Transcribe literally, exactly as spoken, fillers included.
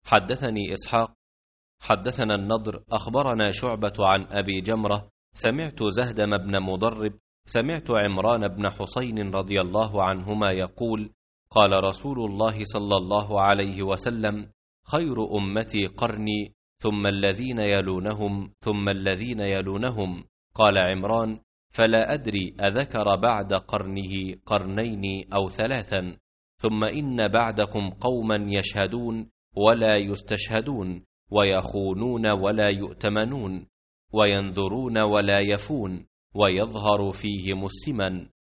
حدثني إسحاق حدثنا النضر أخبرنا شعبة عن أبي جمرة سمعت زهدم بن مضرب سمعت عمران بن حسين رضي الله عنهما يقول قال رسول الله صلى الله عليه وسلم خير أمتي قرني ثم الذين يلونهم ثم الذين يلونهم. قال عمران فلا أدري أذكر بعد قرنه قرنين أو ثلاثا. ثم إن بعدكم قوما يشهدون ولا يستشهدون ويخونون ولا يؤتمنون وينذرون ولا يفون ويظهر فيهم السمن